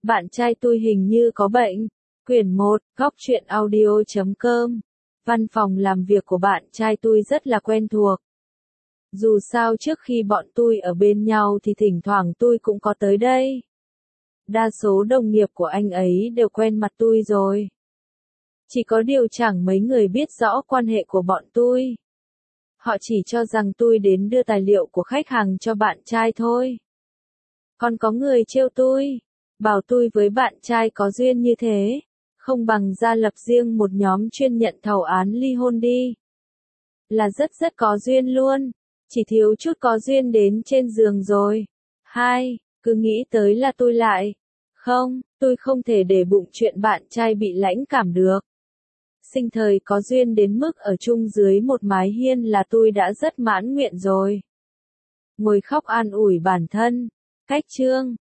Bạn trai tôi hình như có bệnh. Quyển 1, góc truyện audio.com. Văn phòng làm việc của bạn trai tôi rất là quen thuộc. Dù sao trước khi bọn tôi ở bên nhau thì thỉnh thoảng tôi cũng có tới đây. Đa số đồng nghiệp của anh ấy đều quen mặt tôi rồi. Chỉ có điều chẳng mấy người biết rõ quan hệ của bọn tôi. Họ chỉ cho rằng tôi đến đưa tài liệu của khách hàng cho bạn trai thôi. Còn có người trêu tôi, bảo tôi với bạn trai có duyên như thế, không bằng ra lập riêng một nhóm chuyên nhận thầu án ly hôn đi. Là rất có duyên luôn, chỉ thiếu chút có duyên đến trên giường rồi. Cứ nghĩ tới là tôi lại. Không, tôi không thể để bụng chuyện bạn trai bị lãnh cảm được. Sinh thời có duyên đến mức ở chung dưới một mái hiên là tôi đã rất mãn nguyện rồi. Ngồi khóc an ủi bản thân. Cách chương